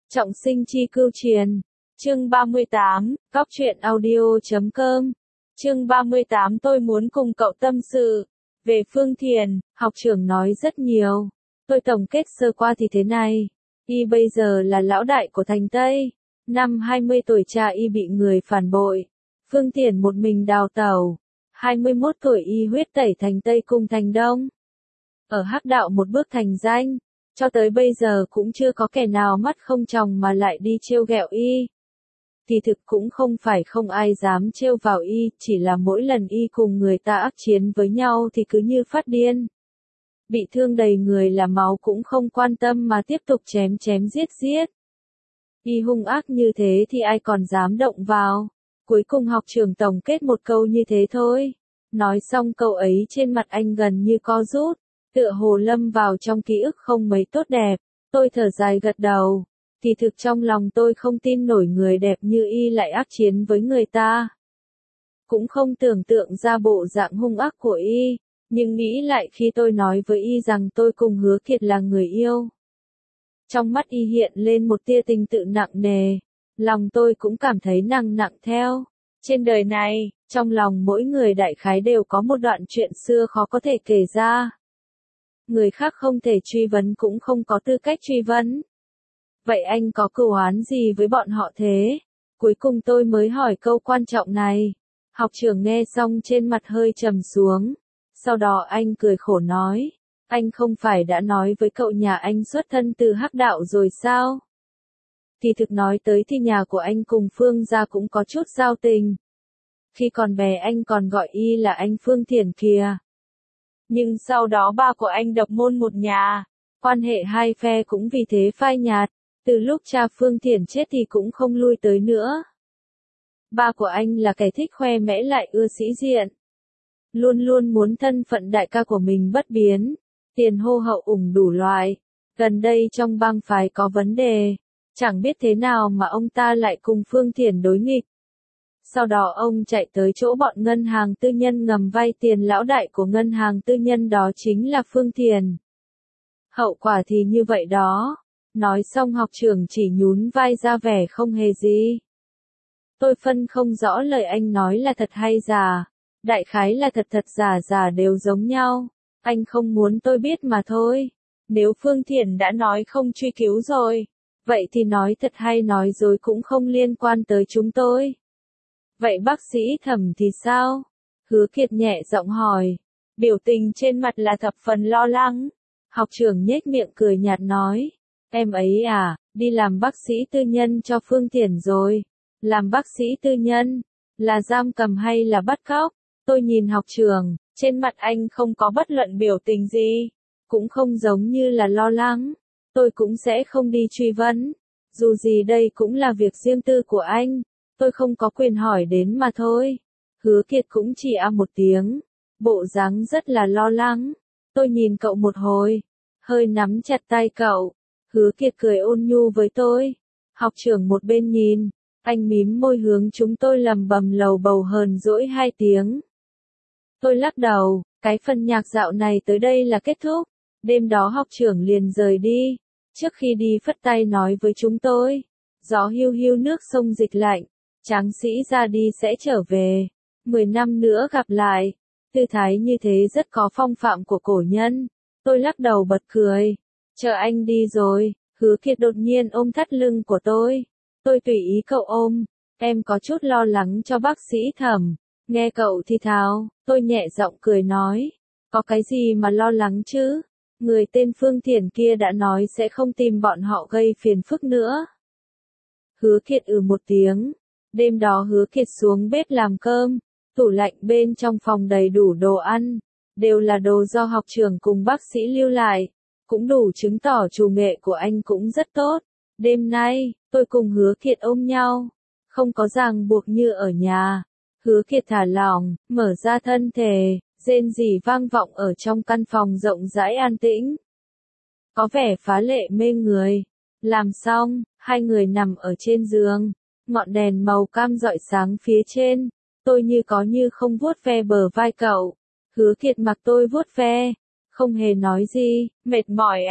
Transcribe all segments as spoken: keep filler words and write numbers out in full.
Trọng sinh chi cưu truyền. Chương ba mươi tám, Cóc truyện audio chấm com. Chương ba mươi tám tôi muốn cùng cậu tâm sự. Về Phương Thiền, học trưởng nói rất nhiều. Tôi tổng kết sơ qua thì thế này. Y bây giờ là lão đại của thành Tây. Năm hai mươi tuổi cha Y bị người phản bội. Phương Thiền một mình đào tẩu. hai mươi mốt tuổi Y huyết tẩy thành Tây cùng thành Đông. Ở hắc đạo một bước thành danh. Cho tới bây giờ cũng chưa có kẻ nào mắt không tròng mà lại đi trêu ghẹo Y. Thì thực cũng không phải không ai dám trêu vào Y, chỉ là mỗi lần Y cùng người ta ác chiến với nhau thì cứ như phát điên. Bị thương đầy người là máu cũng không quan tâm mà tiếp tục chém chém giết giết. Y hung ác như thế thì ai còn dám động vào. Cuối cùng học trưởng tổng kết một câu như thế thôi. Nói xong câu ấy trên mặt anh gần như co rút. Tựa hồ lâm vào trong ký ức không mấy tốt đẹp, tôi thở dài gật đầu, thì thực trong lòng tôi không tin nổi người đẹp như Y lại ác chiến với người ta. Cũng không tưởng tượng ra bộ dạng hung ác của Y, nhưng nghĩ lại khi tôi nói với Y rằng tôi cùng Hứa Kiệt là người yêu. Trong mắt Y hiện lên một tia tình tự nặng nề, lòng tôi cũng cảm thấy nặng nặng theo. Trên đời này, trong lòng mỗi người đại khái đều có một đoạn chuyện xưa khó có thể kể ra. Người khác không thể truy vấn cũng không có tư cách truy vấn. Vậy anh có cừu oán gì với bọn họ thế? Cuối cùng tôi mới hỏi câu quan trọng này. Học trưởng nghe xong trên mặt hơi trầm xuống. Sau đó anh cười khổ nói. Anh không phải đã nói với cậu nhà anh xuất thân từ hắc đạo rồi sao? Thì thực nói tới thì nhà của anh cùng Phương gia cũng có chút giao tình. Khi còn bé anh còn gọi Y là anh Phương Thiền kìa. Nhưng sau đó ba của anh độc môn một nhà, quan hệ hai phe cũng vì thế phai nhạt, từ lúc cha Phương Thiền chết thì cũng không lui tới nữa. Ba của anh là kẻ thích khoe mẽ lại ưa sĩ diện. Luôn luôn muốn thân phận đại ca của mình bất biến, tiền hô hậu ủng đủ loại. Gần đây trong bang phái có vấn đề, chẳng biết thế nào mà ông ta lại cùng Phương Thiền đối nghịch. Sau đó ông chạy tới chỗ bọn ngân hàng tư nhân ngầm vay tiền lão đại của ngân hàng tư nhân đó chính là Phương Thiền. Hậu quả thì như vậy đó. Nói xong học trưởng chỉ nhún vai ra vẻ không hề gì. Tôi phân không rõ lời anh nói là thật hay giả. Đại khái là thật thật giả giả đều giống nhau. Anh không muốn tôi biết mà thôi. Nếu Phương Thiền đã nói không truy cứu rồi, vậy thì nói thật hay nói dối cũng không liên quan tới chúng tôi. Vậy bác sĩ Thẩm thì sao? Hứa Kiệt nhẹ giọng hỏi. Biểu tình trên mặt là thập phần lo lắng. Học trưởng nhếch miệng cười nhạt nói. Em ấy à, đi làm bác sĩ tư nhân cho Phương Thiền rồi. Làm bác sĩ tư nhân, là giam cầm hay là bắt cóc? Tôi nhìn học trưởng, trên mặt anh không có bất luận biểu tình gì. Cũng không giống như là lo lắng. Tôi cũng sẽ không đi truy vấn. Dù gì đây cũng là việc riêng tư của anh. Tôi không có quyền hỏi đến mà thôi. Hứa Kiệt cũng chỉ a một tiếng. Bộ dáng rất là lo lắng. Tôi nhìn cậu một hồi. Hơi nắm chặt tay cậu. Hứa Kiệt cười ôn nhu với tôi. Học trưởng một bên nhìn. Anh mím môi hướng chúng tôi lầm bầm lầu bầu hờn dỗi hai tiếng. Tôi lắc đầu. Cái phần nhạc dạo này tới đây là kết thúc. Đêm đó học trưởng liền rời đi. Trước khi đi phất tay nói với chúng tôi. Gió hiu hiu nước sông dịch lạnh. Tráng sĩ ra đi sẽ trở về. Mười năm nữa gặp lại. Tư thái như thế rất có phong phạm của cổ nhân. Tôi lắc đầu bật cười. Chờ anh đi rồi. Hứa Kiệt đột nhiên ôm thắt lưng của tôi. Tôi tùy ý cậu ôm. Em có chút lo lắng cho bác sĩ Thẩm. Nghe cậu thì thào. Tôi nhẹ giọng cười nói. Có cái gì mà lo lắng chứ? Người tên Phương Thiền kia đã nói sẽ không tìm bọn họ gây phiền phức nữa. Hứa Kiệt ừ một tiếng. Đêm đó Hứa Kiệt xuống bếp làm cơm, tủ lạnh bên trong phòng đầy đủ đồ ăn, đều là đồ do học trưởng cùng bác sĩ lưu lại, cũng đủ chứng tỏ chủ nghệ của anh cũng rất tốt. Đêm nay, tôi cùng Hứa Kiệt ôm nhau, không có ràng buộc như ở nhà. Hứa Kiệt thả lỏng, mở ra thân thể, rên rỉ vang vọng ở trong căn phòng rộng rãi an tĩnh. Có vẻ phá lệ mê người. Làm xong, hai người nằm ở trên giường. Ngọn đèn màu cam rọi sáng phía trên, tôi như có như không vuốt ve bờ vai cậu. Hứa Kiệt mặc tôi vuốt ve, không hề nói gì. Mệt mỏi à?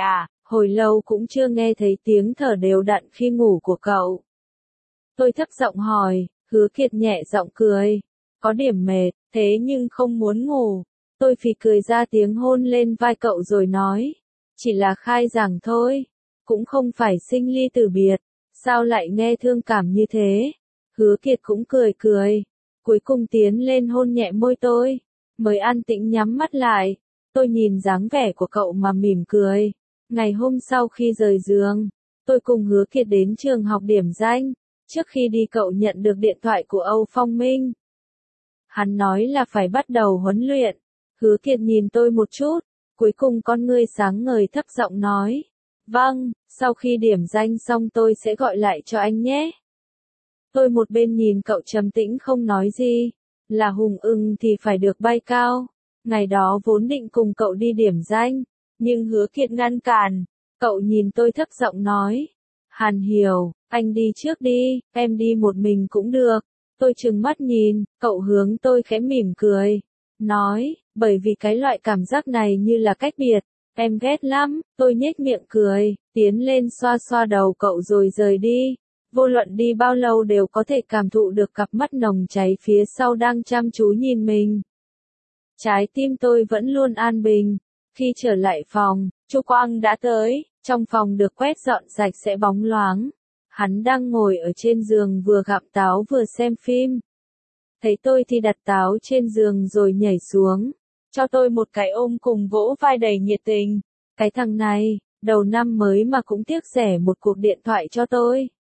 Hồi lâu cũng chưa nghe thấy tiếng thở đều đặn khi ngủ của cậu. Tôi thấp giọng hỏi, Hứa Kiệt nhẹ giọng cười. Có điểm mệt, thế nhưng không muốn ngủ. Tôi phì cười ra tiếng hôn lên vai cậu rồi nói. Chỉ là khai giảng thôi. Cũng không phải sinh ly tử biệt. Sao lại nghe thương cảm như thế? Hứa Kiệt cũng cười cười. Cuối cùng tiến lên hôn nhẹ môi tôi. Mới an tĩnh nhắm mắt lại. Tôi nhìn dáng vẻ của cậu mà mỉm cười. Ngày hôm sau khi rời giường, tôi cùng Hứa Kiệt đến trường học điểm danh. Trước khi đi cậu nhận được điện thoại của Âu Phong Minh. Hắn nói là phải bắt đầu huấn luyện. Hứa Kiệt nhìn tôi một chút, cuối cùng con ngươi sáng ngời thấp giọng nói. Vâng, sau khi điểm danh xong tôi sẽ gọi lại cho anh nhé. Tôi một bên nhìn cậu trầm tĩnh không nói gì. Là hùng ưng thì phải được bay cao. Ngày đó vốn định cùng cậu đi điểm danh, nhưng Hứa Kiệt ngăn cản. Cậu nhìn tôi thấp giọng nói. Hàn Hiểu, anh đi trước đi, em đi một mình cũng được. Tôi trừng mắt nhìn, cậu hướng tôi khẽ mỉm cười. Nói, bởi vì cái loại cảm giác này như là cách biệt. Em ghét lắm, tôi nhếch miệng cười, tiến lên xoa xoa đầu cậu rồi rời đi. Vô luận đi bao lâu đều có thể cảm thụ được cặp mắt nồng cháy phía sau đang chăm chú nhìn mình. Trái tim tôi vẫn luôn an bình. Khi trở lại phòng, Chu Quang đã tới, trong phòng được quét dọn sạch sẽ bóng loáng. Hắn đang ngồi ở trên giường vừa gặm táo vừa xem phim. Thấy tôi thì đặt táo trên giường rồi nhảy xuống. Cho tôi một cái ôm cùng vỗ vai đầy nhiệt tình. Cái thằng này, đầu năm mới mà cũng tiếc rẻ một cuộc điện thoại cho tôi.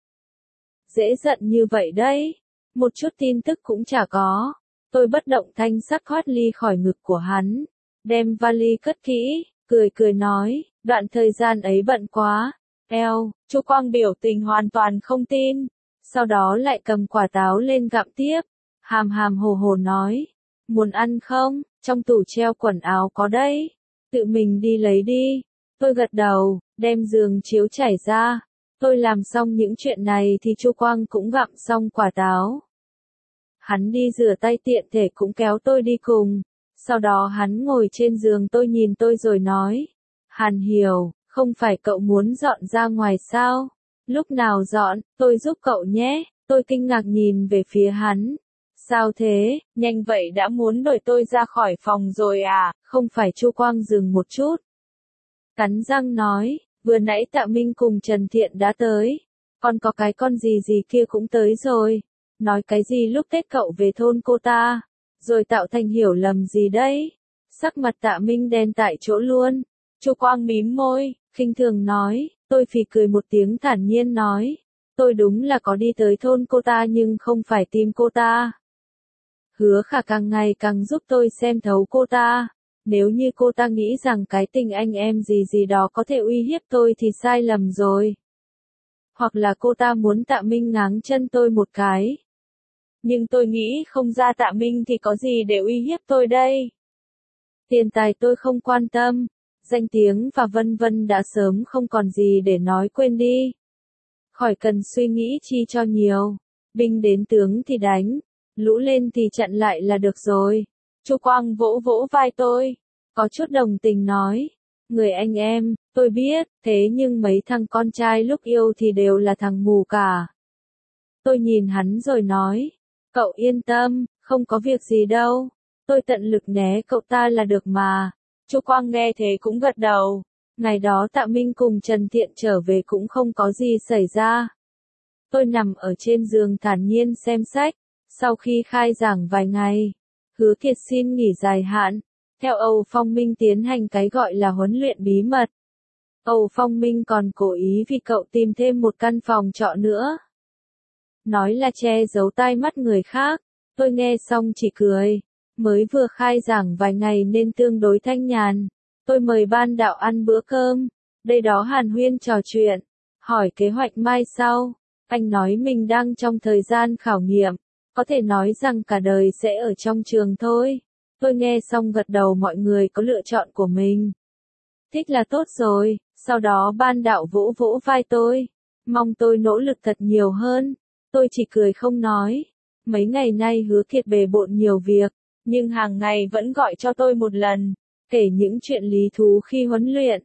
Dễ giận như vậy đấy. Một chút tin tức cũng chả có. Tôi bất động thanh sắc thoát ly khỏi ngực của hắn. Đem vali cất kỹ, cười cười nói, đoạn thời gian ấy bận quá. Eo, Chu Quang biểu tình hoàn toàn không tin. Sau đó lại cầm quả táo lên gặm tiếp. Hàm hàm hồ hồ nói. Muốn ăn không? Trong tủ treo quần áo có đấy. Tự mình đi lấy đi. Tôi gật đầu, đem giường chiếu trải ra. Tôi làm xong những chuyện này thì Chu Quang cũng gặm xong quả táo. Hắn đi rửa tay tiện thể cũng kéo tôi đi cùng. Sau đó hắn ngồi trên giường tôi nhìn tôi rồi nói. Hàn Hiểu, không phải cậu muốn dọn ra ngoài sao? Lúc nào dọn, tôi giúp cậu nhé. Tôi kinh ngạc nhìn về phía hắn. Sao thế, nhanh vậy đã muốn đuổi tôi ra khỏi phòng rồi à? Không phải. Chu Quang dừng một chút. Cắn răng nói, vừa nãy Tạ Minh cùng Trần Thiện đã tới. Còn có cái con gì gì kia cũng tới rồi. Nói cái gì lúc Tết cậu về thôn cô ta. Rồi tạo thành hiểu lầm gì đấy. Sắc mặt Tạ Minh đen tại chỗ luôn. Chu Quang mím môi, khinh thường nói. Tôi phì cười một tiếng thản nhiên nói. Tôi đúng là có đi tới thôn cô ta nhưng không phải tìm cô ta. Hứa Khả càng ngày càng giúp tôi xem thấu cô ta. Nếu như cô ta nghĩ rằng cái tình anh em gì gì đó có thể uy hiếp tôi thì sai lầm rồi. Hoặc là cô ta muốn Tạ Minh ngáng chân tôi một cái. Nhưng tôi nghĩ không ra Tạ Minh thì có gì để uy hiếp tôi đây. Tiền tài tôi không quan tâm. Danh tiếng và vân vân đã sớm không còn gì để nói, quên đi. Khỏi cần suy nghĩ chi cho nhiều. Binh đến tướng thì đánh. Lũ lên thì chặn lại là được rồi. Chu Quang vỗ vỗ vai tôi. Có chút đồng tình nói. Người anh em, tôi biết, thế nhưng mấy thằng con trai lúc yêu thì đều là thằng mù cả. Tôi nhìn hắn rồi nói. Cậu yên tâm, không có việc gì đâu. Tôi tận lực né cậu ta là được mà. Chu Quang nghe thế cũng gật đầu. Ngày đó Tạ Minh cùng Trần Thiện trở về cũng không có gì xảy ra. Tôi nằm ở trên giường thản nhiên xem sách. Sau khi khai giảng vài ngày, Hứa Kiệt xin nghỉ dài hạn. Theo Âu Phong Minh tiến hành cái gọi là huấn luyện bí mật. Âu Phong Minh còn cố ý vì cậu tìm thêm một căn phòng trọ nữa. Nói là che giấu tai mắt người khác. Tôi nghe xong chỉ cười. Mới vừa khai giảng vài ngày nên tương đối thanh nhàn. Tôi mời ban đạo ăn bữa cơm. Đây đó hàn huyên trò chuyện. Hỏi kế hoạch mai sau. Anh nói mình đang trong thời gian khảo nghiệm. Có thể nói rằng cả đời sẽ ở trong trường thôi. Tôi nghe xong gật đầu, mọi người có lựa chọn của mình. Thích là tốt rồi. Sau đó ban đạo vỗ vỗ vai tôi. Mong tôi nỗ lực thật nhiều hơn. Tôi chỉ cười không nói. Mấy ngày nay Hứa Kiệt bề bộn nhiều việc. Nhưng hàng ngày vẫn gọi cho tôi một lần. Kể những chuyện lý thú khi huấn luyện.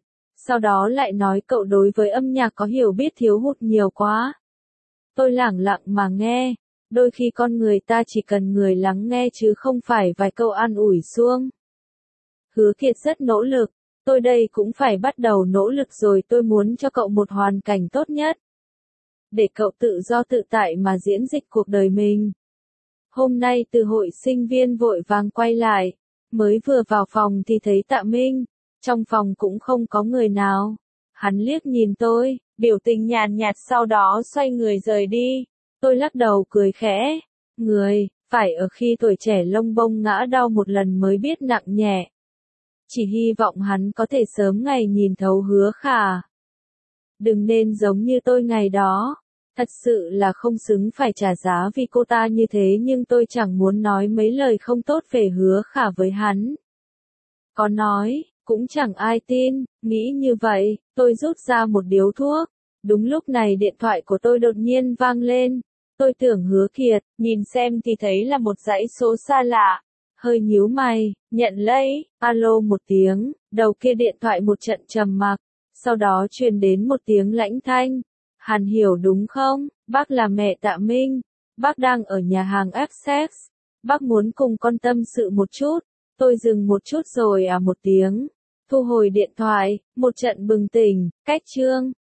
Sau đó lại nói cậu đối với âm nhạc có hiểu biết thiếu hụt nhiều quá. Tôi lẳng lặng mà nghe, đôi khi con người ta chỉ cần người lắng nghe chứ không phải vài câu an ủi suông. Hứa Kiệt rất nỗ lực, tôi đây cũng phải bắt đầu nỗ lực rồi, tôi muốn cho cậu một hoàn cảnh tốt nhất. Để cậu tự do tự tại mà diễn dịch cuộc đời mình. Hôm nay từ hội sinh viên vội vàng quay lại, mới vừa vào phòng thì thấy Tạ Minh, trong phòng cũng không có người nào. Hắn liếc nhìn tôi, biểu tình nhàn nhạt sau đó xoay người rời đi. Tôi lắc đầu cười khẽ, người, phải ở khi tuổi trẻ lông bông ngã đau một lần mới biết nặng nhẹ. Chỉ hy vọng hắn có thể sớm ngày nhìn thấu Hứa Khả. Đừng nên giống như tôi ngày đó. Thật sự là không xứng phải trả giá vì cô ta như thế, nhưng tôi chẳng muốn nói mấy lời không tốt về Hứa Khả với hắn. Có nói, cũng chẳng ai tin, nghĩ như vậy, tôi rút ra một điếu thuốc. Đúng lúc này điện thoại của tôi đột nhiên vang lên. Tôi tưởng Hứa Kiệt, nhìn xem thì thấy là một dãy số xa lạ. Hơi nhíu mày, nhận lấy, alo một tiếng, đầu kia điện thoại một trận trầm mặc, sau đó truyền đến một tiếng lãnh thanh. Hàn Hiểu đúng không? Bác là mẹ Tạ Minh. Bác đang ở nhà hàng Essex. Bác muốn cùng con tâm sự một chút. Tôi dừng một chút rồi à một tiếng. Thu hồi điện thoại, một trận bừng tỉnh, cách chương.